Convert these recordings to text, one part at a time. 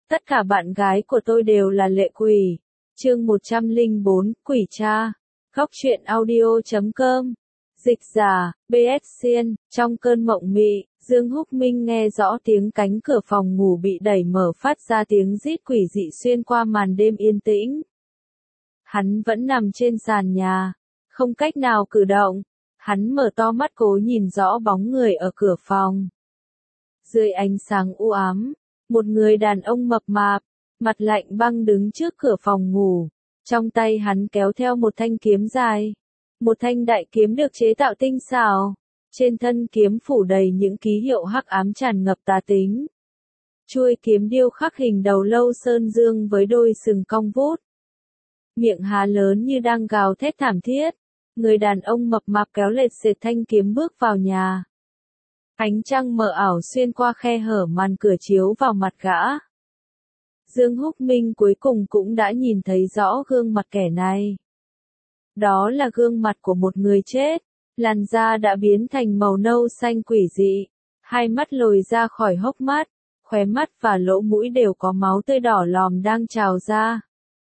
Tất cả bạn gái của tôi đều là lệ quỷ. Chương 104, Quỷ cha. Góc truyện audio.com. Dịch giả, BS Xiên. Trong cơn mộng mị, Dương Húc Minh nghe rõ tiếng cánh cửa phòng ngủ bị đẩy mở phát ra tiếng rít quỷ dị xuyên qua màn đêm yên tĩnh. Hắn vẫn nằm trên sàn nhà, không cách nào cử động. Hắn mở to mắt cố nhìn rõ bóng người ở cửa phòng. Dưới ánh sáng u ám, một người đàn ông mập mạp, mặt lạnh băng đứng trước cửa phòng ngủ. Trong tay hắn kéo theo một thanh kiếm dài. Một thanh đại kiếm được chế tạo tinh xảo. Trên thân kiếm phủ đầy những ký hiệu hắc ám tràn ngập tà tính. Chuôi kiếm điêu khắc hình đầu lâu sơn dương với đôi sừng cong vút. Miệng há lớn như đang gào thét thảm thiết. Người đàn ông mập mạp kéo lệch sệt thanh kiếm bước vào nhà. Ánh trăng mờ ảo xuyên qua khe hở màn cửa chiếu vào mặt gã. Dương Húc Minh cuối cùng cũng đã nhìn thấy rõ gương mặt kẻ này. Đó là gương mặt của một người chết, làn da đã biến thành màu nâu xanh quỷ dị, hai mắt lồi ra khỏi hốc mắt, khóe mắt và lỗ mũi đều có máu tươi đỏ lòm đang trào ra.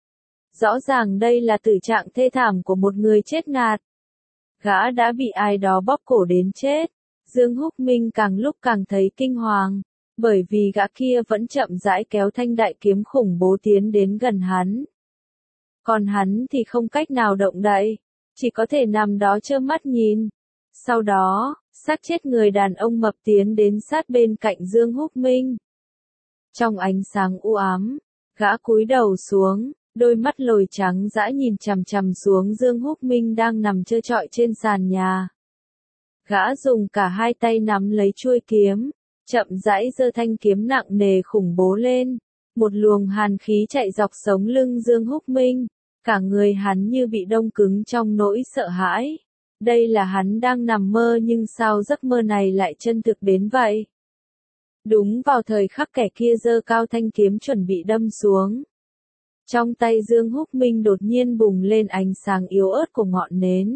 Rõ ràng đây là tử trạng thê thảm của một người chết ngạt. Gã đã bị ai đó bóp cổ đến chết. Dương Húc Minh càng lúc càng thấy kinh hoàng, bởi vì gã kia vẫn chậm rãi kéo thanh đại kiếm khủng bố tiến đến gần hắn. Còn hắn thì không cách nào động đậy, chỉ có thể nằm đó trơ mắt nhìn. Sau đó, xác chết người đàn ông mập tiến đến sát bên cạnh Dương Húc Minh. Trong ánh sáng u ám, gã cúi đầu xuống, đôi mắt lồi trắng dã nhìn chằm chằm xuống Dương Húc Minh đang nằm trơ trọi trên sàn nhà. Gã dùng cả hai tay nắm lấy chuôi kiếm, chậm rãi giơ thanh kiếm nặng nề khủng bố lên. Một luồng hàn khí chạy dọc sống lưng Dương Húc Minh, cả người hắn như bị đông cứng trong nỗi sợ hãi. Đây là hắn đang nằm mơ nhưng sao giấc mơ này lại chân thực đến vậy? Đúng vào thời khắc kẻ kia giơ cao thanh kiếm chuẩn bị đâm xuống. Trong tay Dương Húc Minh đột nhiên bùng lên ánh sáng yếu ớt của ngọn nến.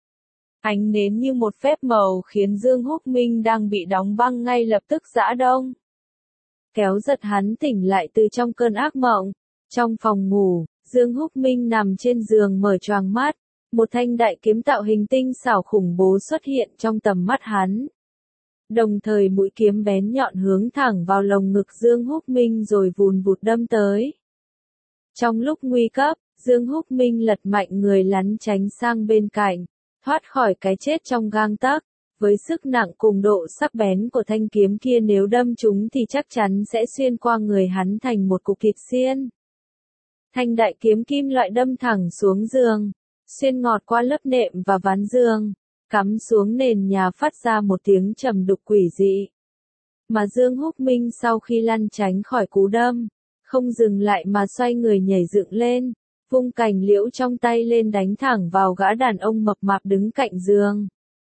Ánh nến như một phép màu khiến Dương Húc Minh đang bị đóng băng ngay lập tức giã đông. Kéo giật hắn tỉnh lại từ trong cơn ác mộng. Trong phòng ngủ, Dương Húc Minh nằm trên giường mở choàng mắt. Một thanh đại kiếm tạo hình tinh xảo khủng bố xuất hiện trong tầm mắt hắn. Đồng thời mũi kiếm bén nhọn hướng thẳng vào lồng ngực Dương Húc Minh rồi vùn vụt đâm tới. Trong lúc nguy cấp, Dương Húc Minh lật mạnh người lắn tránh sang bên cạnh, thoát khỏi cái chết trong gang tấc. Với sức nặng cùng độ sắc bén của thanh kiếm kia nếu đâm trúng thì chắc chắn sẽ xuyên qua người hắn thành một cục thịt xiên. Thanh đại kiếm kim loại đâm thẳng xuống giường, xuyên ngọt qua lớp nệm và ván giường, cắm xuống nền nhà phát ra một tiếng trầm đục quỷ dị. Mà Dương Húc Minh sau khi lăn tránh khỏi cú đâm, không dừng lại mà xoay người nhảy dựng lên, vung cành liễu trong tay lên đánh thẳng vào gã đàn ông mập mạp đứng cạnh giường.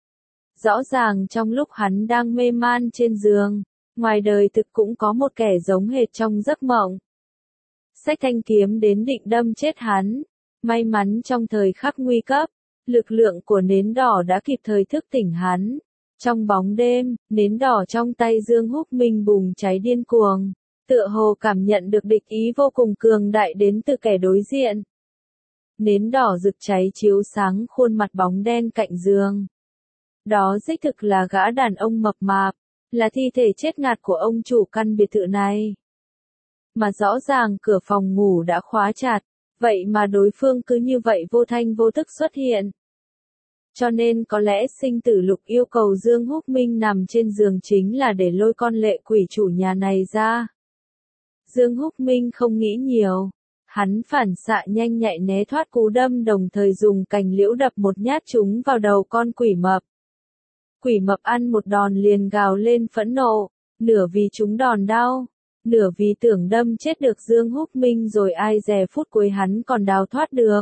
Rõ ràng trong lúc hắn đang mê man trên giường, ngoài đời thực cũng có một kẻ giống hệt trong giấc mộng. Xách thanh kiếm đến định đâm chết hắn. May mắn trong thời khắc nguy cấp, lực lượng của nến đỏ đã kịp thời thức tỉnh hắn. Trong bóng đêm, nến đỏ trong tay Dương Húc Minh bùng cháy điên cuồng, tựa hồ cảm nhận được địch ý vô cùng cường đại đến từ kẻ đối diện. Nến đỏ rực cháy chiếu sáng khuôn mặt bóng đen cạnh giường. Đó đích thực là gã đàn ông mập mạp, là thi thể chết ngạt của ông chủ căn biệt thự này. Mà rõ ràng cửa phòng ngủ đã khóa chặt, vậy mà đối phương cứ như vậy vô thanh vô tức xuất hiện. Cho nên có lẽ sinh tử lục yêu cầu Dương Húc Minh nằm trên giường chính là để lôi con lệ quỷ chủ nhà này ra. Dương Húc Minh không nghĩ nhiều. Hắn phản xạ nhanh nhạy né thoát cú đâm đồng thời dùng cành liễu đập một nhát trúng vào đầu con quỷ mập. Quỷ mập ăn một đòn liền gào lên phẫn nộ, nửa vì trúng đòn đau, nửa vì tưởng đâm chết được Dương Húc Minh rồi ai dè phút cuối hắn còn đào thoát được.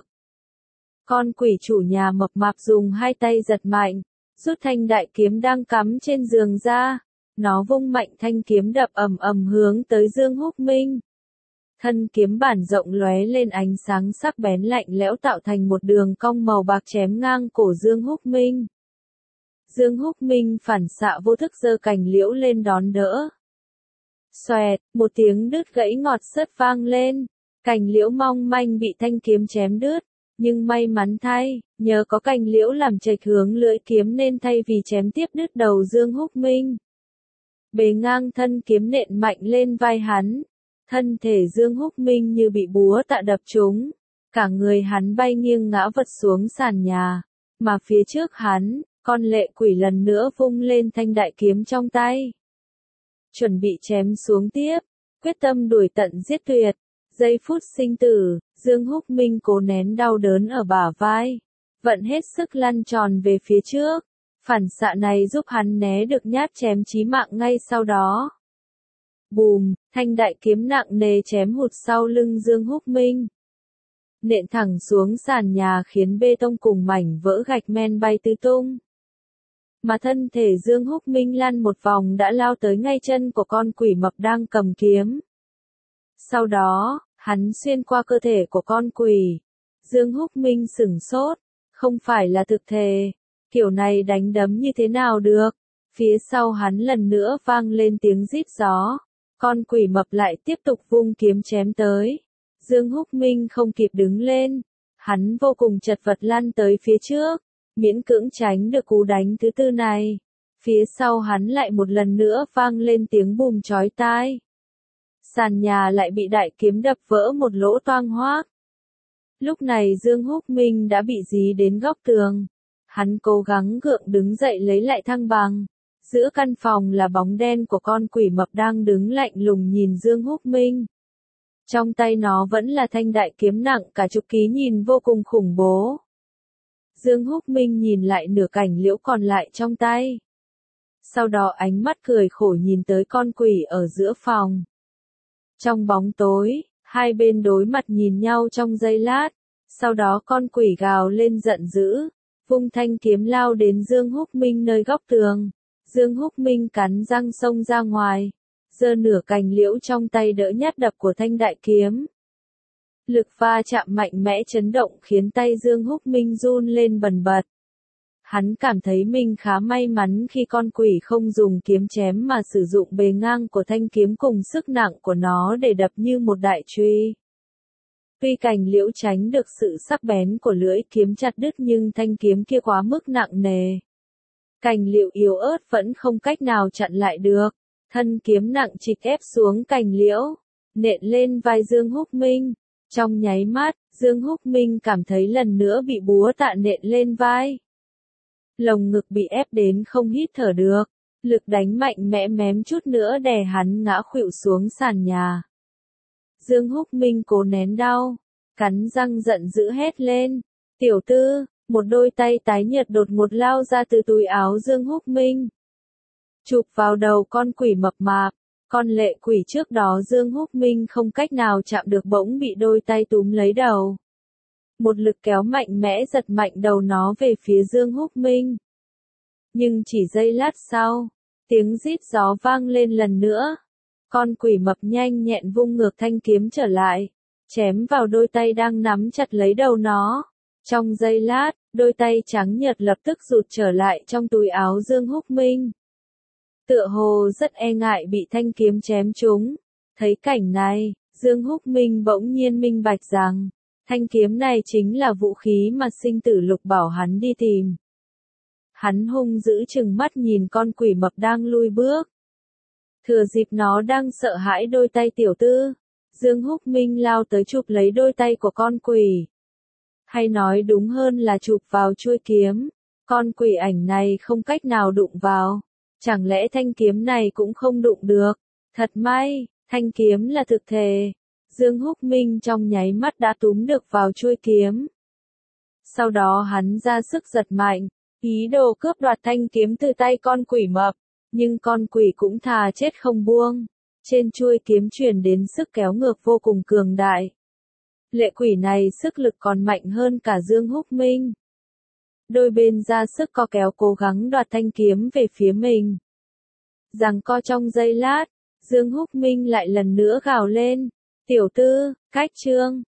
Con quỷ chủ nhà mập mạp dùng hai tay giật mạnh, rút thanh đại kiếm đang cắm trên giường ra, nó vung mạnh thanh kiếm đập ầm ầm hướng tới Dương Húc Minh. Thân kiếm bản rộng lóe lên ánh sáng sắc bén lạnh lẽo tạo thành một đường cong màu bạc chém ngang cổ Dương Húc Minh. Dương Húc Minh phản xạ vô thức giơ cành liễu lên đón đỡ. Xoẹt, một tiếng đứt gãy ngọt sớt vang lên. Cành liễu mong manh bị thanh kiếm chém đứt. Nhưng may mắn thay, nhờ có cành liễu làm chệch hướng lưỡi kiếm nên thay vì chém tiếp đứt đầu Dương Húc Minh, bề ngang thân kiếm nện mạnh lên vai hắn. Thân thể Dương Húc Minh như bị búa tạ đập trúng. Cả người hắn bay nghiêng ngã vật xuống sàn nhà. Mà phía trước hắn, con lệ quỷ lần nữa vung lên thanh đại kiếm trong tay. Chuẩn bị chém xuống tiếp, quyết tâm đuổi tận giết tuyệt. Giây phút sinh tử, Dương Húc Minh cố nén đau đớn ở bả vai. Vận hết sức lăn tròn về phía trước. Phản xạ này giúp hắn né được nhát chém chí mạng ngay sau đó. Bùm, thanh đại kiếm nặng nề chém hụt sau lưng Dương Húc Minh. Nện thẳng xuống sàn nhà khiến bê tông cùng mảnh vỡ gạch men bay tứ tung. Mà thân thể Dương Húc Minh lăn một vòng đã lao tới ngay chân của con quỷ mập đang cầm kiếm. Sau đó, hắn xuyên qua cơ thể của con quỷ. Dương Húc Minh sửng sốt, không phải là thực thể. Kiểu này đánh đấm như thế nào được? Phía sau hắn lần nữa vang lên tiếng rít gió. Con quỷ mập lại tiếp tục vung kiếm chém tới. Dương Húc Minh không kịp đứng lên. Hắn vô cùng chật vật lăn tới phía trước. Miễn cưỡng tránh được cú đánh thứ tư này. Phía sau hắn lại một lần nữa vang lên tiếng bùm chói tai. Sàn nhà lại bị đại kiếm đập vỡ một lỗ toang hoác. Lúc này Dương Húc Minh đã bị dí đến góc tường. Hắn cố gắng gượng đứng dậy lấy lại thăng bằng. Giữa căn phòng là bóng đen của con quỷ mập đang đứng lạnh lùng nhìn Dương Húc Minh. Trong tay nó vẫn là thanh đại kiếm nặng cả chục ký nhìn vô cùng khủng bố. Dương Húc Minh nhìn lại nửa cành liễu còn lại trong tay. Sau đó ánh mắt cười khổ nhìn tới con quỷ ở giữa phòng. Trong bóng tối, hai bên đối mặt nhìn nhau trong giây lát. Sau đó con quỷ gào lên giận dữ. Vung thanh kiếm lao đến Dương Húc Minh nơi góc tường. Dương Húc Minh cắn răng xông ra ngoài. Giơ nửa cành liễu trong tay đỡ nhát đập của thanh đại kiếm. Lực va chạm mạnh mẽ chấn động khiến tay Dương Húc Minh run lên bần bật. Hắn cảm thấy mình khá may mắn khi con quỷ không dùng kiếm chém mà sử dụng bề ngang của thanh kiếm cùng sức nặng của nó để đập như một đại truy. Tuy cành liễu tránh được sự sắc bén của lưỡi kiếm chặt đứt nhưng thanh kiếm kia quá mức nặng nề. Cành liễu yếu ớt vẫn không cách nào chặn lại được. Thân kiếm nặng trịch ép xuống cành liễu, nện lên vai Dương Húc Minh. Trong nháy mắt, Dương Húc Minh cảm thấy lần nữa bị búa tạ nện lên vai. Lồng ngực bị ép đến không hít thở được. Lực đánh mạnh mẽ mém chút nữa đè hắn ngã khuỵu xuống sàn nhà. Dương Húc Minh cố nén đau, cắn răng giận dữ hét lên. Tiểu tư, một đôi tay tái nhợt đột ngột lao ra từ túi áo Dương Húc Minh. Chụp vào đầu con quỷ mập mạp. Con lệ quỷ trước đó Dương Húc Minh không cách nào chạm được bỗng bị đôi tay túm lấy đầu. Một lực kéo mạnh mẽ giật mạnh đầu nó về phía Dương Húc Minh. Nhưng chỉ giây lát sau, tiếng rít gió vang lên lần nữa. Con quỷ mập nhanh nhẹn vung ngược thanh kiếm trở lại, chém vào đôi tay đang nắm chặt lấy đầu nó. Trong giây lát, đôi tay trắng nhợt lập tức rụt trở lại trong túi áo Dương Húc Minh. Tựa hồ rất e ngại bị thanh kiếm chém trúng. Thấy cảnh này, Dương Húc Minh bỗng nhiên minh bạch rằng, thanh kiếm này chính là vũ khí mà sinh tử lục bảo hắn đi tìm. Hắn hung dữ chừng mắt nhìn con quỷ mập đang lui bước. Thừa dịp nó đang sợ hãi đôi tay tiểu tư, Dương Húc Minh lao tới chụp lấy đôi tay của con quỷ. Hay nói đúng hơn là chụp vào chuôi kiếm. Con quỷ ảnh này không cách nào đụng vào. Chẳng lẽ thanh kiếm này cũng không đụng được? Thật may, thanh kiếm là thực thể. Dương Húc Minh trong nháy mắt đã túm được vào chuôi kiếm. Sau đó hắn ra sức giật mạnh, ý đồ cướp đoạt thanh kiếm từ tay con quỷ mập. Nhưng con quỷ cũng thà chết không buông. Trên chuôi kiếm truyền đến sức kéo ngược vô cùng cường đại. Lệ quỷ này sức lực còn mạnh hơn cả Dương Húc Minh. Đôi bên ra sức co kéo cố gắng đoạt thanh kiếm về phía mình. Giằng co trong giây lát, Dương Húc Minh lại lần nữa gào lên. Tiểu tư, cách trương.